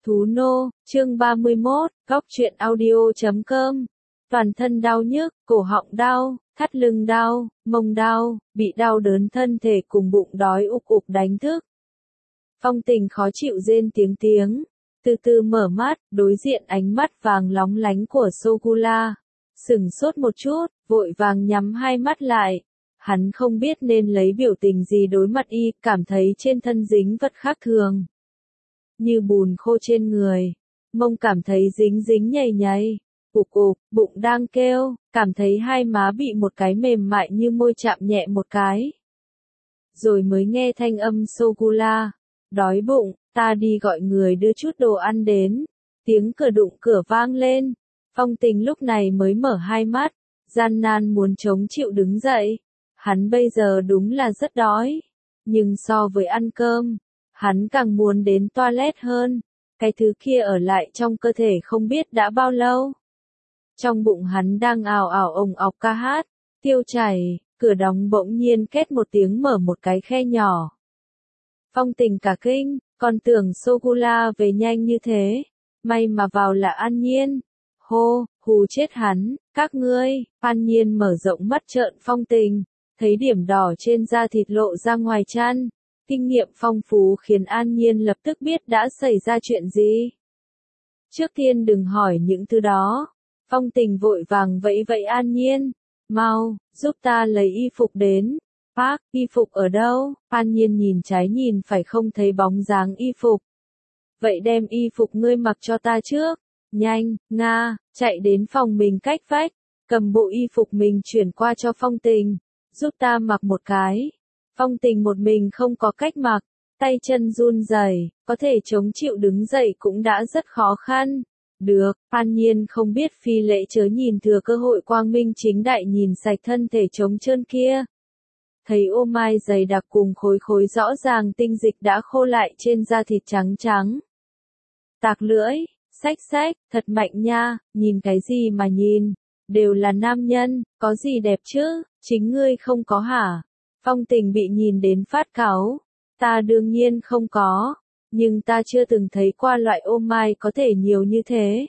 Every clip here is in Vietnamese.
Thú nô, chương 31, góc truyện audio.com. Toàn thân đau nhức, cổ họng đau, thắt lưng đau, mông đau, bị đau đớn thân thể cùng bụng đói ục ục đánh thức. Phong Tình khó chịu rên tiếng, từ từ mở mắt, đối diện ánh mắt vàng lóng lánh của Sogula. Sửng sốt một chút, vội vàng nhắm hai mắt lại. Hắn không biết nên lấy biểu tình gì đối mặt y, cảm thấy trên thân dính vật khác thường. Như bùn khô trên người, mông cảm thấy dính dính nhầy nhầy, ục ục, bụng đang kêu, cảm thấy hai má bị một cái mềm mại như môi chạm nhẹ một cái. Rồi mới nghe thanh âm Sogula, đói bụng, ta đi gọi người đưa chút đồ ăn đến. Tiếng cửa đụng cửa vang lên, Phong Tình lúc này mới mở hai mắt, gian nan muốn chống chịu đứng dậy. Hắn bây giờ đúng là rất đói, nhưng so với ăn cơm, hắn càng muốn đến toilet hơn, cái thứ kia ở lại trong cơ thể không biết đã bao lâu. Trong bụng hắn đang ào ào ồng ọc ca hát, tiêu chảy, cửa đóng bỗng nhiên két một tiếng mở một cái khe nhỏ. Phong Tình cả kinh, còn tưởng Sogula về nhanh như thế, may mà vào là An Nhiên. Hô, hù chết hắn, các ngươi. An Nhiên mở rộng mắt trợn Phong Tình, thấy điểm đỏ trên da thịt lộ ra ngoài chăn. Kinh nghiệm phong phú khiến An Nhiên lập tức biết đã xảy ra chuyện gì. Trước tiên đừng hỏi những thứ đó. Phong Tình vội vàng vẫy vẫy An Nhiên. Mau, giúp ta lấy y phục đến. Bác, y phục ở đâu? An Nhiên nhìn trái nhìn phải không thấy bóng dáng y phục. Vậy đem y phục ngươi mặc cho ta trước. Nhanh, Nga, chạy đến phòng mình cách vách. Cầm bộ y phục mình chuyển qua cho Phong Tình. Giúp ta mặc một cái. Phong Tình một mình không có cách mặc, tay chân run rẩy, có thể chống chịu đứng dậy cũng đã rất khó khăn. Được, An Nhiên không biết phi lễ chớ nhìn thừa cơ hội quang minh chính đại nhìn sạch thân thể trống trơn kia. Thấy ô mai dày đặc cùng khối khối rõ ràng tinh dịch đã khô lại trên da thịt trắng trắng. Tạc lưỡi, xách xách, thật mạnh nha, nhìn cái gì mà nhìn, đều là nam nhân, có gì đẹp chứ, chính ngươi không có hả? Phong Tình bị nhìn đến phát cáu. Ta đương nhiên không có, nhưng ta chưa từng thấy qua loại ô mai có thể nhiều như thế.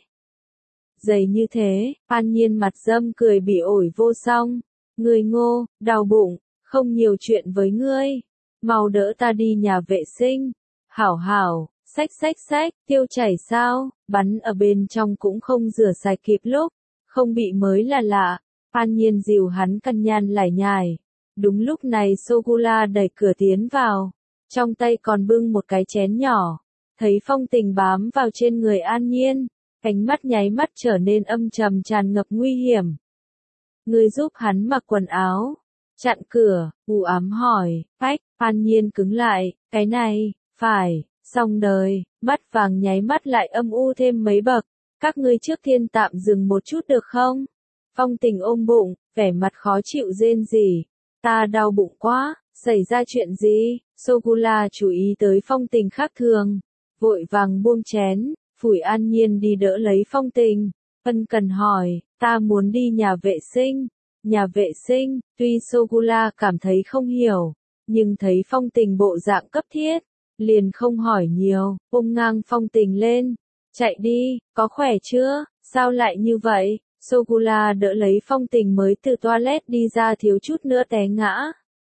Dày như thế, An Nhiên mặt dâm cười bỉ ổi vô song. Người ngô, đau bụng, không nhiều chuyện với ngươi. Mau đỡ ta đi nhà vệ sinh. Hảo hảo, xách xách xách, tiêu chảy sao, bắn ở bên trong cũng không rửa sạch kịp lúc, không bị mới là lạ. An Nhiên dìu hắn căn nhan lải nhải. Đúng lúc này Sogula đẩy cửa tiến vào, trong tay còn bưng một cái chén nhỏ, thấy Phong Tình bám vào trên người An Nhiên, ánh mắt nháy mắt trở nên âm trầm tràn ngập nguy hiểm. Người giúp hắn mặc quần áo, chặn cửa, u ám hỏi, phách, An Nhiên cứng lại, cái này, phải, xong đời, mắt vàng nháy mắt lại âm u thêm mấy bậc, các ngươi trước tiên tạm dừng một chút được không? Phong Tình ôm bụng, vẻ mặt khó chịu rên rỉ. Ta đau bụng quá, xảy ra chuyện gì? Sogula chú ý tới Phong Tình khác thường, vội vàng buông chén, phủi An Nhiên đi đỡ lấy Phong Tình, ân cần hỏi, ta muốn đi nhà vệ sinh. Nhà vệ sinh, tuy Sogula cảm thấy không hiểu, nhưng thấy Phong Tình bộ dạng cấp thiết, liền không hỏi nhiều, ôm ngang Phong Tình lên, chạy đi, có khỏe chưa, sao lại như vậy? Sogula đỡ lấy Phong Tình mới từ toilet đi ra thiếu chút nữa té ngã.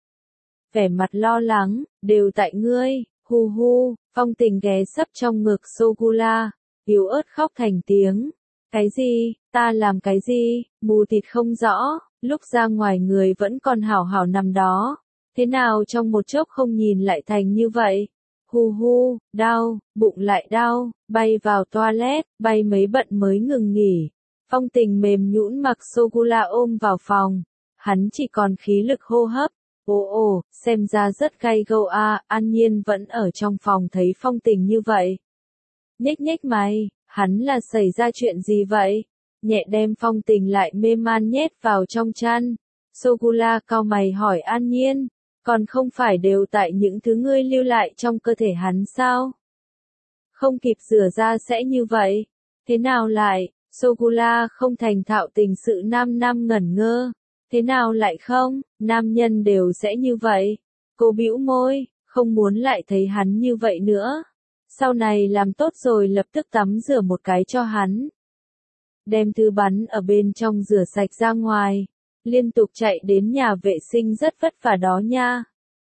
Vẻ mặt lo lắng, đều tại ngươi, hu hu, Phong Tình ghé sấp trong ngực Sogula, yếu ớt khóc thành tiếng. Cái gì, ta làm cái gì, mù tịt không rõ, lúc ra ngoài người vẫn còn hảo hảo nằm đó. Thế nào trong một chốc không nhìn lại thành như vậy? Hu hu, đau, bụng lại đau, bay vào toilet, bay mấy bận mới ngừng nghỉ. Phong Tình mềm nhũn mặc Sogula ôm vào phòng, hắn chỉ còn khí lực hô hấp. Ồ, xem ra rất gay go a. An Nhiên vẫn ở trong phòng thấy Phong Tình như vậy. Nhếch nhếch mày, hắn là xảy ra chuyện gì vậy? Nhẹ đem Phong Tình lại mê man nhét vào trong chăn. Sogula cau mày hỏi An Nhiên, còn không phải đều tại những thứ ngươi lưu lại trong cơ thể hắn sao? Không kịp rửa ra sẽ như vậy. Thế nào lại? Sogula không thành thạo tình sự nam ngẩn ngơ. Thế nào lại không, nam nhân đều sẽ như vậy. Cô bĩu môi, không muốn lại thấy hắn như vậy nữa. Sau này làm tốt rồi lập tức tắm rửa một cái cho hắn. Đem thứ bắn ở bên trong rửa sạch ra ngoài. Liên tục chạy đến nhà vệ sinh rất vất vả đó nha.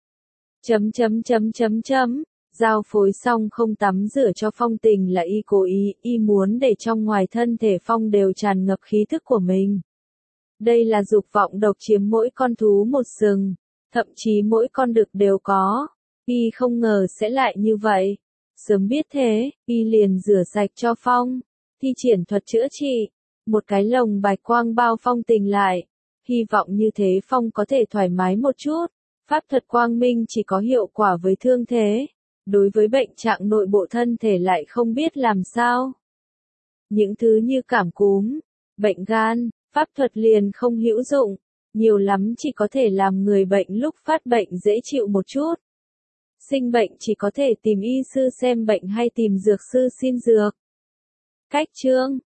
Giao phối xong không tắm rửa cho Phong Tình là y cố ý, y muốn để trong ngoài thân thể Phong đều tràn ngập khí thức của mình. Đây là dục vọng độc chiếm mỗi con thú một sừng, thậm chí mỗi con đực đều có. Y không ngờ sẽ lại như vậy. Sớm biết thế, y liền rửa sạch cho Phong, thi triển thuật chữa trị, một cái lồng bạch quang bao Phong Tình lại. Hy vọng như thế Phong có thể thoải mái một chút. Pháp thuật quang minh chỉ có hiệu quả với thương thế. Đối với bệnh trạng nội bộ thân thể lại không biết làm sao. Những thứ như cảm cúm, bệnh gan, pháp thuật liền không hữu dụng. Nhiều lắm chỉ có thể làm người bệnh lúc phát bệnh dễ chịu một chút. Sinh bệnh chỉ có thể tìm y sư xem bệnh hay tìm dược sư xin dược. Cách chương